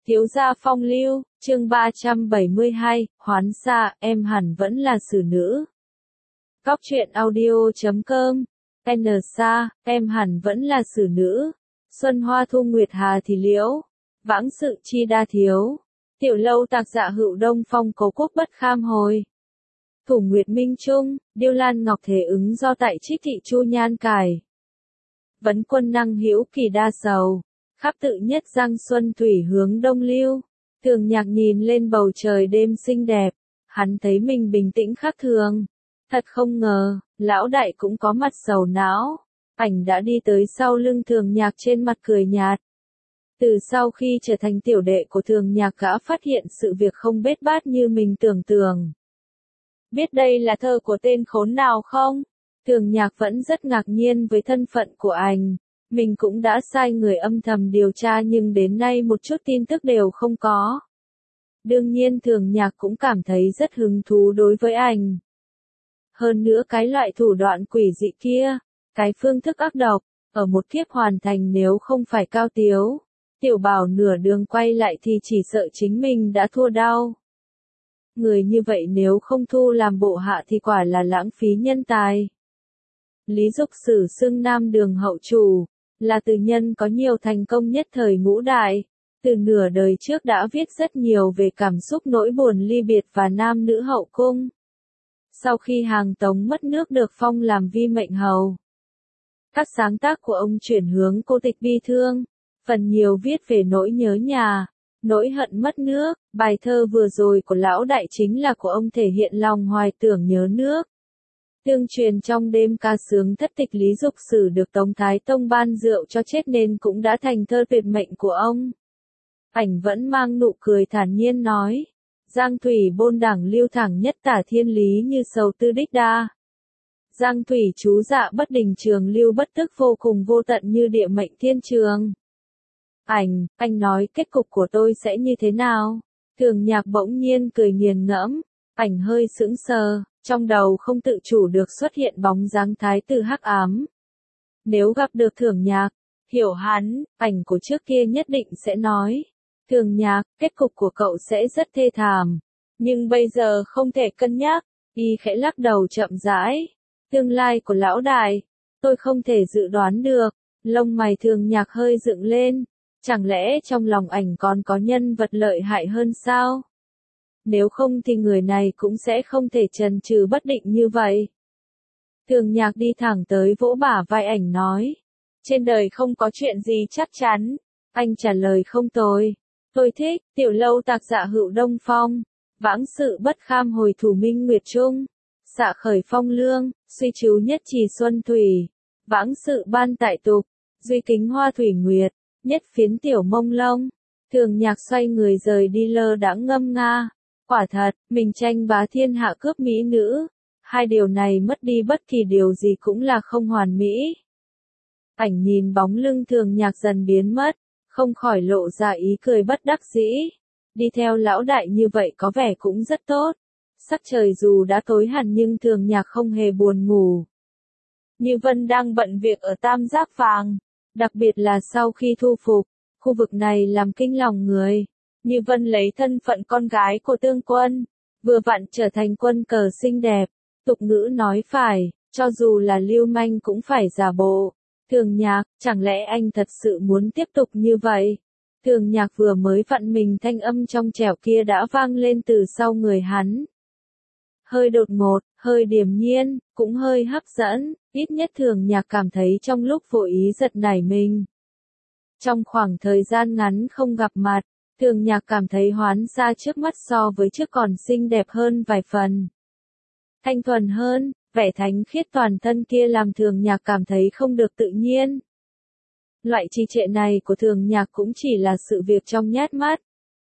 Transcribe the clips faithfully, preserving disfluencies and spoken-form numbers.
Thiếu gia phong lưu, chương ba trăm bảy mươi hai, hoán xa, em hẳn vẫn là xử nữ. Góc truyện audio chấm com, N xa, em hẳn vẫn là xử nữ. Xuân hoa thu nguyệt hà thì liễu, vãng sự chi đa thiếu. Tiểu lâu tạc dạ hữu đông phong cố quốc bất kham hồi. Thủ nguyệt minh trung, điêu lan ngọc thế ứng do tại trích thị chu nhan cải. Vấn quân năng hữu kỳ đa sầu. Khắp tự nhất giang xuân thủy hướng đông lưu. Thường nhạc nhìn lên bầu trời đêm xinh đẹp. Hắn thấy mình bình tĩnh khác thường. Thật không ngờ, lão đại cũng có mặt sầu não. Ảnh đã đi tới sau lưng thường nhạc trên mặt cười nhạt. Từ sau khi trở thành tiểu đệ của thường nhạc gã phát hiện sự việc không bết bát như mình tưởng tượng. Biết đây là thơ của tên khốn nào không? Thường nhạc vẫn rất ngạc nhiên với thân phận của ảnh. Mình cũng đã sai người âm thầm điều tra nhưng đến nay một chút tin tức đều không có. Đương nhiên thường nhạc cũng cảm thấy rất hứng thú đối với ảnh. Hơn nữa cái loại thủ đoạn quỷ dị kia, cái phương thức ác độc, ở một kiếp hoàn thành nếu không phải cao tiếu. Tiểu bảo nửa đường quay lại thì chỉ sợ chính mình đã thua đau. Người như vậy nếu không thu làm bộ hạ thì quả là lãng phí nhân tài. Lý Dục Sử xưng Nam Đường hậu chủ, là từ nhân có nhiều thành công nhất thời ngũ đại. Từ nửa đời trước đã viết rất nhiều về cảm xúc nỗi buồn ly biệt và nam nữ hậu cung. Sau khi Hàng Tống mất nước được phong làm vi mệnh hầu. Các sáng tác của ông chuyển hướng cô tịch bi thương, phần nhiều viết về nỗi nhớ nhà, nỗi hận mất nước. Bài thơ vừa rồi của lão đại chính là của ông thể hiện lòng hoài tưởng nhớ nước. Tương truyền trong đêm ca sướng thất tịch Lý Dục Sử được Tống Thái Tông ban rượu cho chết nên cũng đã thành thơ tuyệt mệnh của ông. Ảnh vẫn mang nụ cười thản nhiên nói. Giang thủy bôn đẳng lưu thẳng nhất tả thiên lý như sầu tư đích đa. Giang thủy chú dạ bất đình trường lưu bất tức vô cùng vô tận như địa mệnh thiên trường. Ảnh, anh nói kết cục của tôi sẽ như thế nào? Thường nhạc bỗng nhiên cười nghiền ngẫm. Ảnh hơi sững sờ, trong đầu không tự chủ được xuất hiện bóng dáng thái tử hắc ám. Nếu gặp được thường nhạc, hiểu hắn, ảnh của trước kia nhất định sẽ nói. Thường nhạc, kết cục của cậu sẽ rất thê thảm. Nhưng bây giờ không thể cân nhắc. Y khẽ lắc đầu chậm rãi. Tương lai của lão đại, tôi không thể dự đoán được. Lông mày thường nhạc hơi dựng lên. Chẳng lẽ trong lòng ảnh còn có nhân vật lợi hại hơn sao? Nếu không thì người này cũng sẽ không thể chần chừ bất định như vậy. Thường nhạc đi thẳng tới vỗ bả vai ảnh nói. Trên đời không có chuyện gì chắc chắn. Anh trả lời không tồi. Tôi thích, tiểu lâu tạc dạ hữu đông phong. Vãng sự bất kham hồi thủ minh nguyệt trung. Xạ khởi phong lương, suy chú nhất trì xuân thủy. Vãng sự ban tại tục, duy kính hoa thủy nguyệt. Nhất phiến tiểu mông lông. Thường nhạc xoay người rời đi lơ đãng ngâm nga. Quả thật, mình tranh bá thiên hạ cướp mỹ nữ. Hai điều này mất đi bất kỳ điều gì cũng là không hoàn mỹ. Ảnh nhìn bóng lưng thường nhạc dần biến mất, không khỏi lộ ra ý cười bất đắc dĩ. Đi theo lão đại như vậy có vẻ cũng rất tốt. Sắc trời dù đã tối hẳn nhưng thường nhạc không hề buồn ngủ. Như Vân đang bận việc ở Tam Giác Vàng, đặc biệt là sau khi thu phục, khu vực này làm kinh lòng người. Như Vân lấy thân phận con gái của tương quân, vừa vặn trở thành quân cờ xinh đẹp. Tục ngữ nói phải, cho dù là lưu manh cũng phải giả bộ. Thường nhạc, chẳng lẽ anh thật sự muốn tiếp tục như vậy? Thường nhạc vừa mới vặn mình thanh âm trong trẻo kia đã vang lên từ sau người hắn. Hơi đột ngột, hơi điềm nhiên, cũng hơi hấp dẫn, ít nhất thường nhạc cảm thấy trong lúc vô ý giật nảy mình. Trong khoảng thời gian ngắn không gặp mặt, thường nhạc cảm thấy hoán xa trước mắt so với trước còn xinh đẹp hơn vài phần. Thanh thuần hơn, vẻ thánh khiết toàn thân kia làm thường nhạc cảm thấy không được tự nhiên. Loại trì trệ này của thường nhạc cũng chỉ là sự việc trong nhát mắt.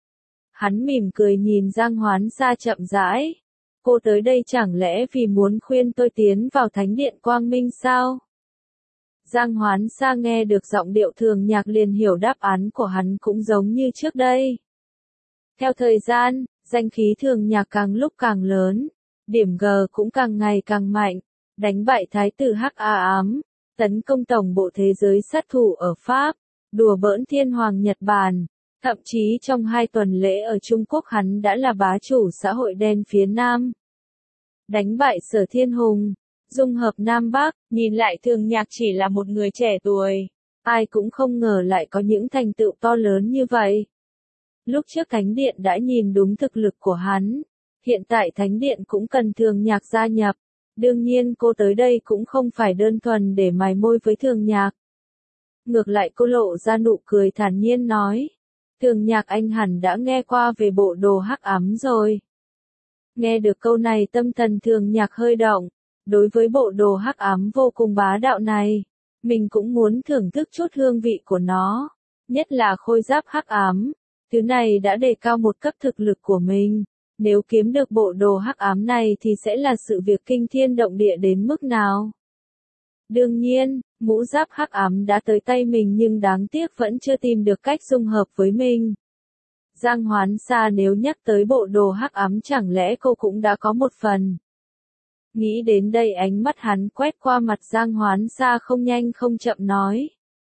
Hắn mỉm cười nhìn Giang Hoán Sa chậm rãi. Cô tới đây chẳng lẽ vì muốn khuyên tôi tiến vào thánh điện quang minh sao? Giang Hoán Sa nghe được giọng điệu thường nhạc liền hiểu đáp án của hắn cũng giống như trước đây. Theo thời gian, danh khí thường nhạc càng lúc càng lớn, điểm G cũng càng ngày càng mạnh, đánh bại thái tử Hắc A Ám, tấn công tổng bộ thế giới sát thủ ở Pháp, đùa bỡn thiên hoàng Nhật Bản, Thậm chí trong hai tuần lễ ở Trung Quốc hắn đã là bá chủ xã hội đen phía Nam. Đánh bại Sở Thiên Hùng, dung hợp Nam Bắc, nhìn lại Thường Nhạc chỉ là một người trẻ tuổi. Ai cũng không ngờ lại có những thành tựu to lớn như vậy. Lúc trước Thánh Điện đã nhìn đúng thực lực của hắn. Hiện tại Thánh Điện cũng cần Thường Nhạc gia nhập. Đương nhiên cô tới đây cũng không phải đơn thuần để mài môi với Thường Nhạc. Ngược lại cô lộ ra nụ cười thản nhiên nói. Thường Nhạc anh hẳn đã nghe qua về bộ đồ hắc ám rồi. Nghe được câu này tâm thần Thường Nhạc hơi động. Đối với bộ đồ hắc ám vô cùng bá đạo này, mình cũng muốn thưởng thức chút hương vị của nó. Nhất là khôi giáp hắc ám. Thứ này đã đề cao một cấp thực lực của mình. Nếu kiếm được bộ đồ hắc ám này thì sẽ là sự việc kinh thiên động địa đến mức nào. Đương nhiên, mũ giáp hắc ám đã tới tay mình nhưng đáng tiếc vẫn chưa tìm được cách dung hợp với mình. Giang Hoán Sa nếu nhắc tới bộ đồ hắc ám chẳng lẽ cô cũng đã có một phần. Nghĩ đến đây ánh mắt hắn quét qua mặt Giang Hoán Sa không nhanh không chậm nói.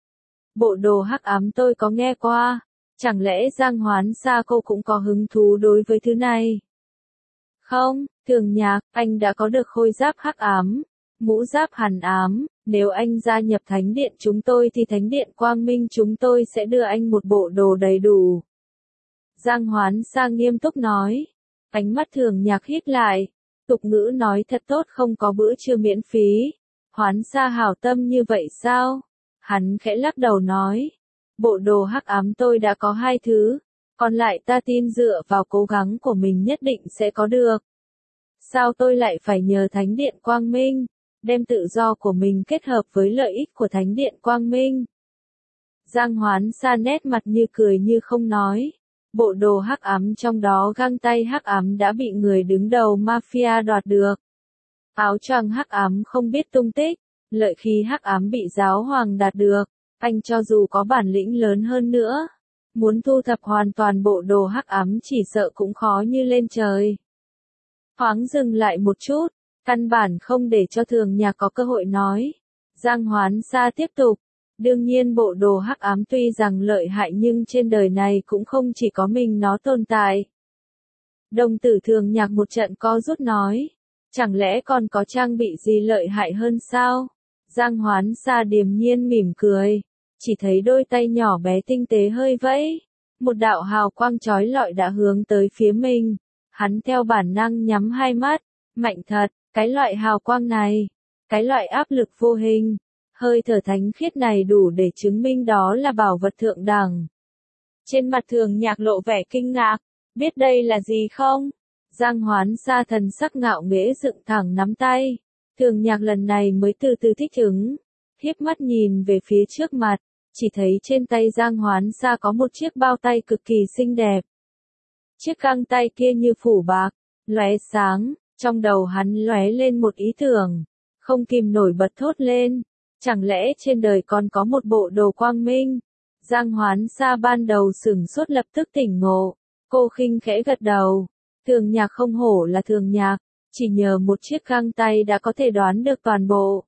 Bộ đồ hắc ám tôi có nghe qua. Chẳng lẽ Giang Hoán Sa cô cũng có hứng thú đối với thứ này? Không, Thường Nhạc, anh đã có được khôi giáp hắc ám, mũ giáp hàn ám, nếu anh gia nhập Thánh Điện chúng tôi thì Thánh Điện Quang Minh chúng tôi sẽ đưa anh một bộ đồ đầy đủ. Giang Hoán Sa nghiêm túc nói, ánh mắt Thường Nhạc hít lại, tục ngữ nói thật tốt không có bữa trưa miễn phí, Hoán Sa hảo tâm như vậy sao? Hắn khẽ lắc đầu nói. Bộ đồ hắc ám tôi đã có hai thứ, còn lại ta tin dựa vào cố gắng của mình nhất định sẽ có được. Sao tôi lại phải nhờ Thánh Điện Quang Minh, đem tự do của mình kết hợp với lợi ích của Thánh Điện Quang Minh? Giang Hoán Sa nét mặt như cười như không nói. Bộ đồ hắc ám trong đó găng tay hắc ám đã bị người đứng đầu mafia đoạt được. Áo choàng hắc ám không biết tung tích, lợi khí hắc ám bị giáo hoàng đạt được. Anh cho dù có bản lĩnh lớn hơn nữa, muốn thu thập hoàn toàn bộ đồ hắc ám chỉ sợ cũng khó như lên trời. Thoáng dừng lại một chút, căn bản không để cho Thường Nhạc có cơ hội nói. Giang Hoán Sa tiếp tục, đương nhiên bộ đồ hắc ám tuy rằng lợi hại nhưng trên đời này cũng không chỉ có mình nó tồn tại. Đồng tử Thường Nhạc một trận co rút nói, chẳng lẽ còn có trang bị gì lợi hại hơn sao? Giang Hoán Sa điềm nhiên mỉm cười. Chỉ thấy đôi tay nhỏ bé tinh tế hơi vẫy, một đạo hào quang chói lọi đã hướng tới phía mình. Hắn theo bản năng nhắm hai mắt, mạnh thật, cái loại hào quang này, cái loại áp lực vô hình, hơi thở thánh khiết này đủ để chứng minh đó là bảo vật thượng đẳng. Trên mặt Thường Nhạc lộ vẻ kinh ngạc, biết đây là gì không? Giang Hoán Sa thần sắc ngạo nghễ dựng thẳng nắm tay, Thường Nhạc lần này mới từ từ thích ứng, hiếp mắt nhìn về phía trước mặt. Chỉ thấy trên tay Giang Hoán Sa có một chiếc bao tay cực kỳ xinh đẹp. Chiếc găng tay kia như phủ bạc, lóe sáng, trong đầu hắn lóe lên một ý tưởng, không kìm nổi bật thốt lên, chẳng lẽ trên đời còn có một bộ đồ quang minh? Giang Hoán Sa ban đầu sửng sốt lập tức tỉnh ngộ, cô khinh khẽ gật đầu, Thường Nhạc không hổ là Thường Nhạc, chỉ nhờ một chiếc găng tay đã có thể đoán được toàn bộ.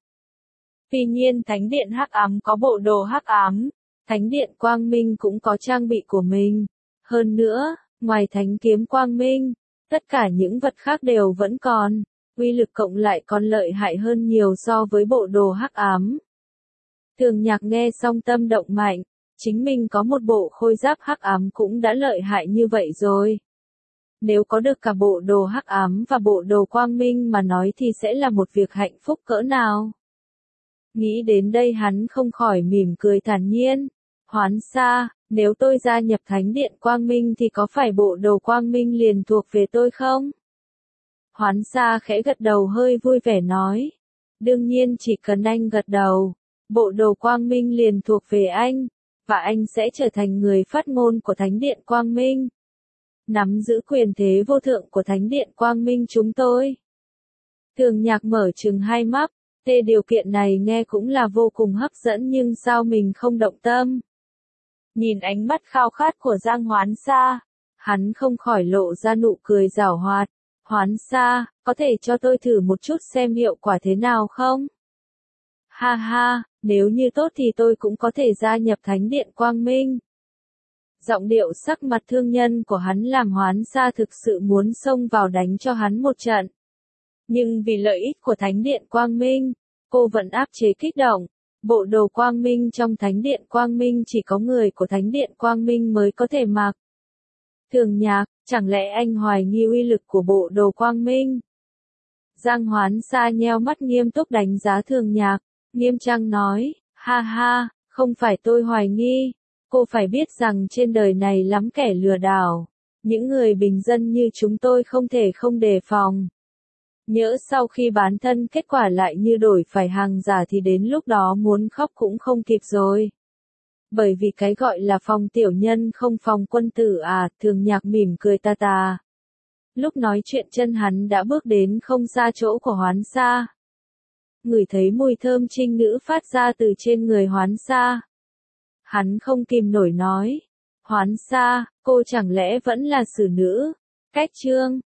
Tuy nhiên Thánh Điện hắc ám có bộ đồ hắc ám, Thánh Điện Quang Minh cũng có trang bị của mình. Hơn nữa, ngoài Thánh Kiếm Quang Minh, tất cả những vật khác đều vẫn còn, uy lực cộng lại còn lợi hại hơn nhiều so với bộ đồ hắc ám. Thường Nhạc nghe xong tâm động mạnh, chính mình có một bộ khôi giáp hắc ám cũng đã lợi hại như vậy rồi. Nếu có được cả bộ đồ hắc ám và bộ đồ quang minh mà nói thì sẽ là một việc hạnh phúc cỡ nào. Nghĩ đến đây hắn không khỏi mỉm cười thản nhiên. Hoán Sa, nếu tôi gia nhập Thánh Điện Quang Minh thì có phải bộ đồ Quang Minh liền thuộc về tôi không? Hoán Sa khẽ gật đầu hơi vui vẻ nói. Đương nhiên chỉ cần anh gật đầu, bộ đồ Quang Minh liền thuộc về anh, và anh sẽ trở thành người phát ngôn của Thánh Điện Quang Minh. Nắm giữ quyền thế vô thượng của Thánh Điện Quang Minh chúng tôi. Thường Nhạc mở trừng hai mắt. Thế điều kiện này nghe cũng là vô cùng hấp dẫn nhưng sao mình không động tâm? Nhìn ánh mắt khao khát của Giang Hoán Sa, hắn không khỏi lộ ra nụ cười giảo hoạt. Hoán Sa, có thể cho tôi thử một chút xem hiệu quả thế nào không? Ha ha, nếu như tốt thì tôi cũng có thể gia nhập Thánh Điện Quang Minh. Giọng điệu sắc mặt thương nhân của hắn làm Hoán Sa thực sự muốn xông vào đánh cho hắn một trận. Nhưng vì lợi ích của Thánh điện Quang Minh, cô vẫn áp chế kích động. Bộ đồ Quang Minh trong Thánh điện Quang Minh chỉ có người của Thánh điện Quang Minh mới có thể mặc. Thường Nhạc, chẳng lẽ anh hoài nghi uy lực của bộ đồ Quang Minh? Giang Hoán Sa nheo mắt nghiêm túc đánh giá Thường Nhạc, nghiêm trang nói, ha ha, không phải tôi hoài nghi, cô phải biết rằng trên đời này lắm kẻ lừa đảo, những người bình dân như chúng tôi không thể không đề phòng. Nhỡ sau khi bán thân kết quả lại như đổi phải hàng giả thì đến lúc đó muốn khóc cũng không kịp rồi. Bởi vì cái gọi là phòng tiểu nhân không phòng quân tử à, Thường Nhạc mỉm cười ta ta. Lúc nói chuyện chân hắn đã bước đến không xa chỗ của Hoán Sa. Ngửi thấy mùi thơm trinh nữ phát ra từ trên người Hoán Sa. Hắn không kìm nổi nói, Hoán Sa, cô chẳng lẽ vẫn là xử nữ? Cách chương